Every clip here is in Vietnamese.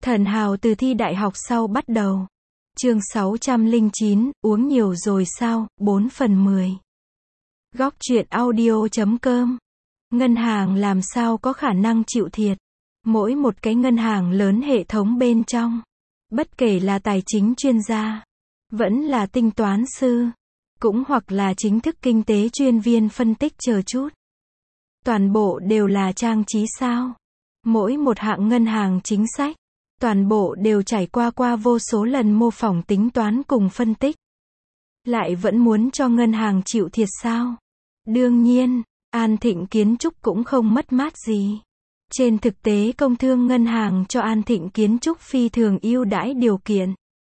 Thần hào từ thi đại học sau bắt đầu. Chương 609, uống nhiều rồi sao, 4/10. Góc truyện audio.com. Ngân hàng làm sao có khả năng chịu thiệt. Mỗi một cái ngân hàng lớn hệ thống bên trong, bất kể là tài chính chuyên gia, vẫn là tinh toán sư, cũng hoặc là chính thức kinh tế chuyên viên phân tích chờ chút, toàn bộ đều là trang trí sao. Mỗi một hạng ngân hàng chính sách, toàn bộ đều trải qua vô số lần mô phỏng tính toán cùng phân tích. Lại vẫn muốn cho ngân hàng chịu thiệt sao? Đương nhiên, An Thịnh Kiến Trúc cũng không mất mát gì. Trên thực tế Công Thương Ngân hàng cho An Thịnh Kiến Trúc phi thường ưu đãi điều kiện.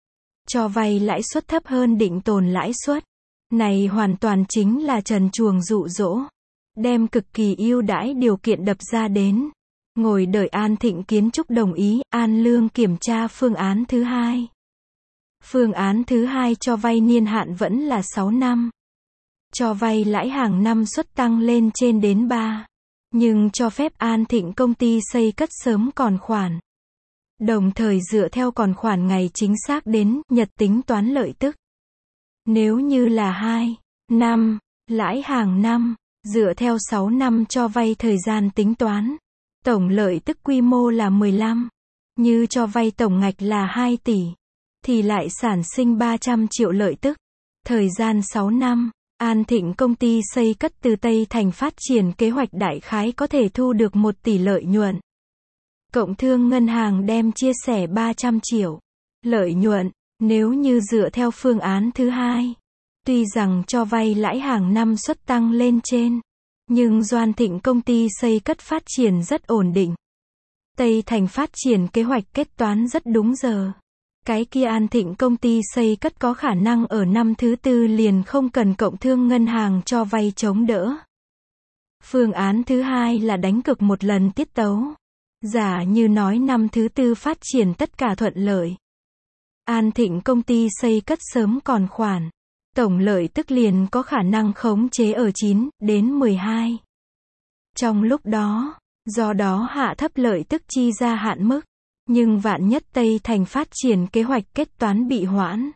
Cho vay lãi suất thấp hơn định tồn lãi suất. Này hoàn toàn chính là trần truồng dụ dỗ. Đem cực kỳ ưu đãi điều kiện đập ra đến. Ngồi đợi An Thịnh Kiến Trúc đồng ý, An Lương kiểm tra phương án thứ hai. Phương án thứ hai cho vay niên hạn vẫn là 6 năm. Cho vay lãi hàng năm suất tăng lên trên đến 3. Nhưng cho phép An Thịnh công ty xây cất sớm còn khoản. Đồng thời dựa theo còn khoản ngày chính xác đến nhật tính toán lợi tức. Nếu như là 2 năm, lãi hàng năm, dựa theo 6 năm cho vay thời gian tính toán. Tổng lợi tức quy mô là 15. Như cho vay tổng ngạch là 2 tỷ. Thì lại sản sinh 300 triệu lợi tức. Thời gian 6 năm, An Thịnh công ty xây cất từ Tây Thành phát triển kế hoạch đại khái có thể thu được 1 tỷ lợi nhuận. Cộng Thương Ngân hàng đem chia sẻ 300 triệu. Lợi nhuận, nếu như dựa theo phương án thứ hai. Tuy rằng cho vay lãi hàng năm suất tăng lên trên. Nhưng An Thịnh công ty xây cất phát triển rất ổn định. Tây Thành phát triển kế hoạch kết toán rất đúng giờ. Cái kia An Thịnh công ty xây cất có khả năng ở năm thứ tư liền không cần Cộng Thương Ngân hàng cho vay chống đỡ. Phương án thứ hai là đánh cược một lần tiết tấu. Giả như nói năm thứ tư phát triển tất cả thuận lợi. An Thịnh công ty xây cất sớm còn khoản. Tổng lợi tức liền có khả năng khống chế ở 9 đến 12. Trong lúc đó, do đó hạ thấp lợi tức chi ra hạn mức. Nhưng vạn nhất Tây Thành phát triển kế hoạch kết toán bị hoãn.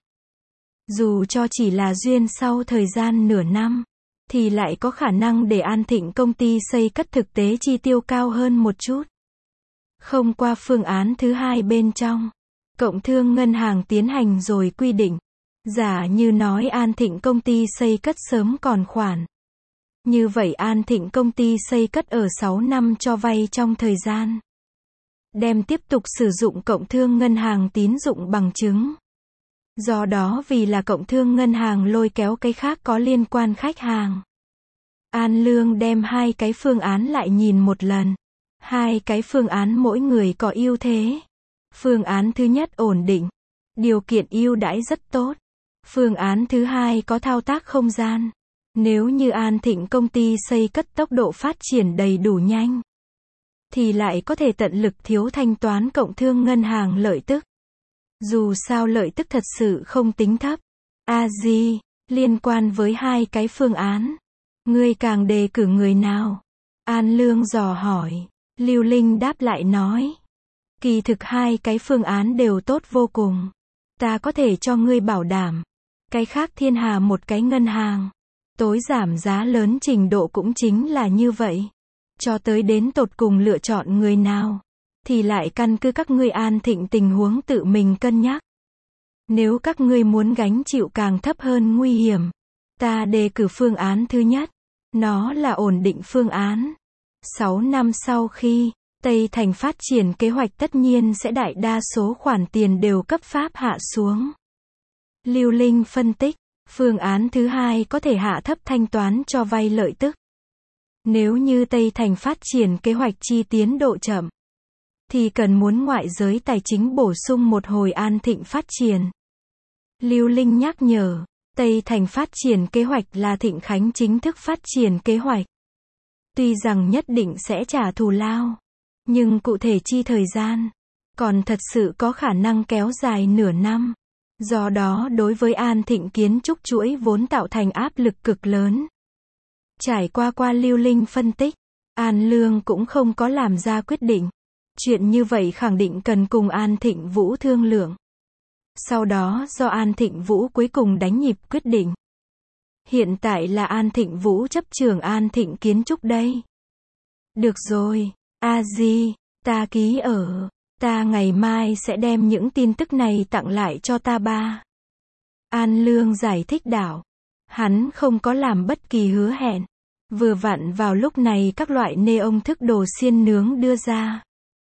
Dù cho chỉ là duyên sau thời gian nửa năm, thì lại có khả năng để An Thịnh công ty xây cất thực tế chi tiêu cao hơn một chút. Không qua phương án thứ hai bên trong, Cộng Thương Ngân hàng tiến hành rồi quy định. Giả như nói An Thịnh công ty xây cất sớm còn khoản. Như vậy An Thịnh công ty xây cất ở 6 năm cho vay trong thời gian. Đem tiếp tục sử dụng Cộng Thương Ngân hàng tín dụng bằng chứng. Do đó vì là Cộng Thương Ngân hàng lôi kéo cái khác có liên quan khách hàng. An Lương đem hai cái phương án lại nhìn một lần. Hai cái phương án mỗi người có ưu thế. Phương án thứ nhất ổn định. Điều kiện ưu đãi rất tốt. Phương án thứ hai có thao tác không gian. Nếu như An Thịnh công ty xây cất tốc độ phát triển đầy đủ nhanh, thì lại có thể tận lực thiếu thanh toán Cộng Thương Ngân hàng lợi tức. Dù sao lợi tức thật sự không tính thấp. A-di, liên quan với hai cái phương án, ngươi càng đề cử người nào? An Lương dò hỏi. Lưu Linh đáp lại nói. Kỳ thực hai cái phương án đều tốt vô cùng. Ta có thể cho ngươi bảo đảm. Cái khác thiên hà một cái ngân hàng. Tối giảm giá lớn trình độ cũng chính là như vậy. Cho tới đến tột cùng lựa chọn người nào. Thì lại căn cứ các ngươi An Thịnh tình huống tự mình cân nhắc. Nếu các ngươi muốn gánh chịu càng thấp hơn nguy hiểm. Ta đề cử phương án thứ nhất. Nó là ổn định phương án. 6 năm sau khi Tây Thành phát triển kế hoạch tất nhiên sẽ đại đa số khoản tiền đều cấp pháp hạ xuống. Lưu Linh phân tích, phương án thứ hai có thể hạ thấp thanh toán cho vay lợi tức. Nếu như Tây Thành phát triển kế hoạch chi tiến độ chậm, thì cần muốn ngoại giới tài chính bổ sung một hồi An Thịnh phát triển. Lưu Linh nhắc nhở, Tây Thành phát triển kế hoạch là Thịnh Khánh chính thức phát triển kế hoạch. Tuy rằng nhất định sẽ trả thù lao, nhưng cụ thể chi thời gian, còn thật sự có khả năng kéo dài nửa năm. Do đó đối với An Thịnh kiến trúc chuỗi vốn tạo thành áp lực cực lớn. Trải qua Lưu Linh phân tích, An Lương cũng không có làm ra quyết định. Chuyện như vậy khẳng định cần cùng An Thịnh Vũ thương lượng. Sau đó do An Thịnh Vũ cuối cùng đánh nhịp quyết định. Hiện tại là An Thịnh Vũ chấp trưởng An Thịnh Kiến Trúc đây. Được rồi, A Di, ta ký ở. Ta ngày mai sẽ đem những tin tức này tặng lại cho ta ba. An Lương giải thích đạo. Hắn không có làm bất kỳ hứa hẹn. Vừa vặn vào lúc này các loại neon thức đồ xiên nướng đưa ra.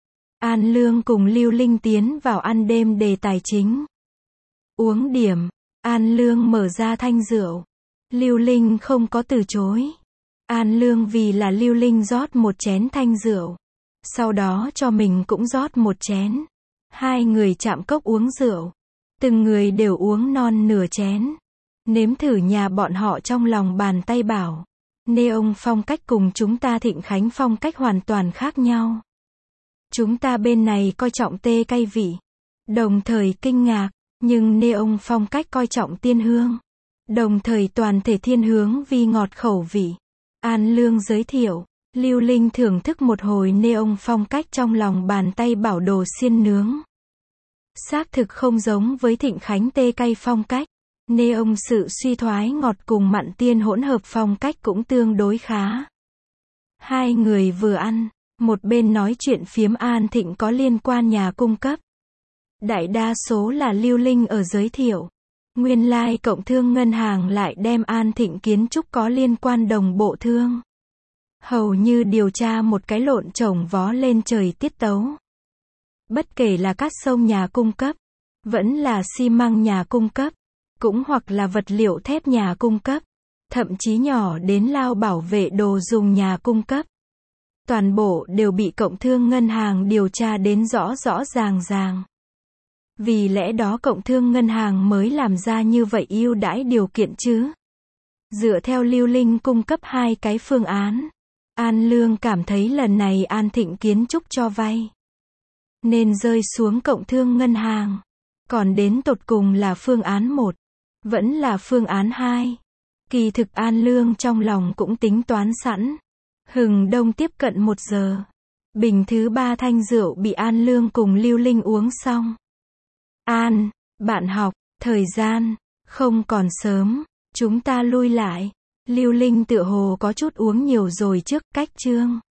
An Lương cùng Lưu Linh tiến vào ăn đêm đề tài chính. Uống điểm. An Lương mở ra thanh rượu. Lưu Linh không có từ chối. An Lương vì là Lưu Linh rót một chén thanh rượu. Sau đó cho mình cũng rót một chén. Hai người chạm cốc uống rượu. Từng người đều uống non nửa chén. Nếm thử nhà bọn họ trong lòng bàn tay bảo. Neon phong cách cùng chúng ta Thịnh Khánh phong cách hoàn toàn khác nhau. Chúng ta bên này coi trọng tê cay vị. Đồng thời kinh ngạc. Nhưng Neon phong cách coi trọng tiên hương. Đồng thời toàn thể thiên hướng vi ngọt khẩu vị. An Lương giới thiệu. Lưu Linh thưởng thức một hồi neon phong cách trong lòng bàn tay bảo đồ xiên nướng. Xác thực không giống với Thịnh Khánh tê cay phong cách. Neon sự suy thoái ngọt cùng mặn tiên hỗn hợp phong cách cũng tương đối khá. Hai người vừa ăn, một bên nói chuyện phiếm An Thịnh có liên quan nhà cung cấp. Đại đa số là Lưu Linh ở giới thiệu. Nguyên lai Cộng thương Ngân hàng lại đem An Thịnh Kiến Trúc có liên quan đồng bộ thương. Hầu như điều tra một cái lộn chồng vó lên trời tiết tấu. Bất kể là cát sông nhà cung cấp, vẫn là xi măng nhà cung cấp, cũng hoặc là vật liệu thép nhà cung cấp, thậm chí nhỏ đến lao bảo vệ đồ dùng nhà cung cấp. Toàn bộ đều bị Cộng thương Ngân hàng điều tra đến rõ rõ ràng. Vì lẽ đó Cộng thương Ngân hàng mới làm ra như vậy ưu đãi điều kiện chứ. Dựa theo Lưu Linh cung cấp hai cái phương án. An Lương cảm thấy lần này An Thịnh Kiến Trúc cho vay nên rơi xuống Cộng thương Ngân hàng. Còn đến tột cùng là phương án 1, vẫn là phương án 2. Kỳ thực An Lương trong lòng cũng tính toán sẵn. Hừng đông tiếp cận 1 giờ. Bình thứ 3 thanh rượu bị An Lương cùng Lưu Linh uống xong. An, bạn học, thời gian không còn sớm, chúng ta lui lại. Lưu Linh tựa hồ có chút uống nhiều rồi trước cách chương.